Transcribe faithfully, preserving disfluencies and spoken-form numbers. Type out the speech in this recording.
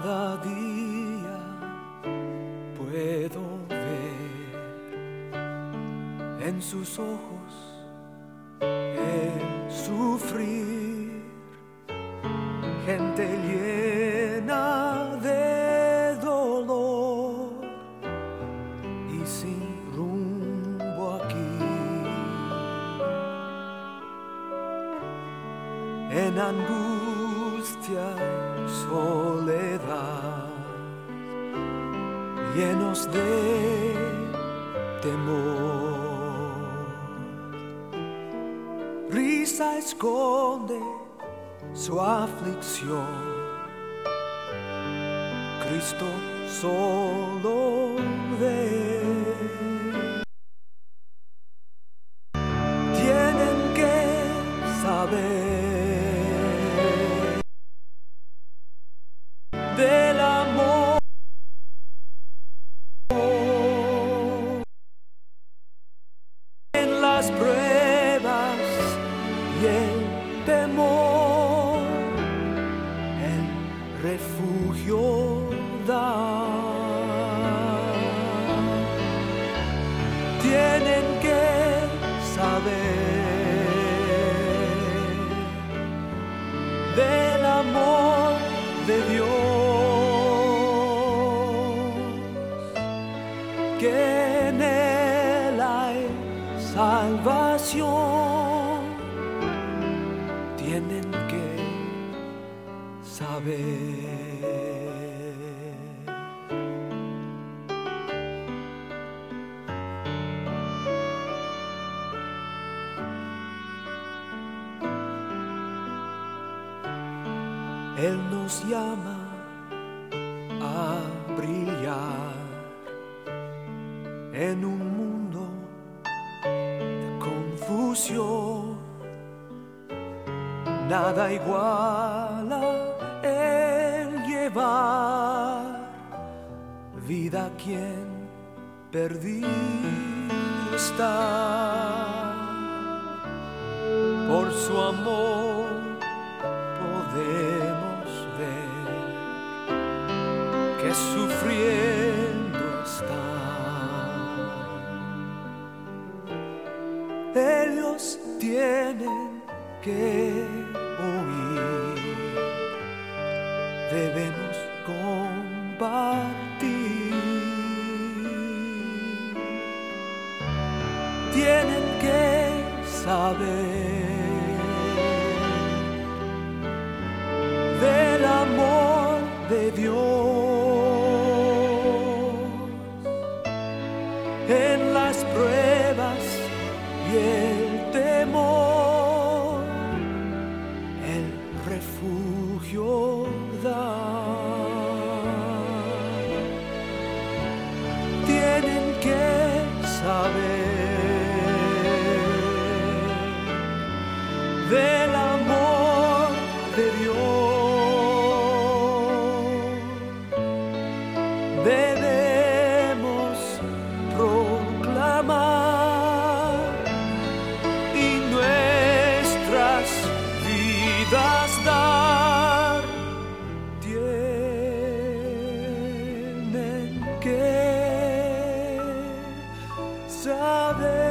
Cada día puedo ver en sus ojos el sufrir, gente llena de dolor y sin rumbo aquí, en angustia y soledad, llenos de temor. Risa esconde su aflicción, Cristo solo ve. Tienen que saber del amor en las pruebas y el temor, el refugio da. Tienen que saber del amor de Dios, que en Él hay salvación. Tienen que saber. Él nos llama a brillar en un mundo de confusión. Nada iguala el llevar vida a quien perdido está. Por su amor podemos ver que sufriendo está. Ellos tienen que oír, debemos compartir. Tienen que saber del amor de Dios en las pruebas y el temor, el refugio da. Tienen que saber del amor de Dios. Debemos proclamar y nuestras vidas dar. Tienen que saber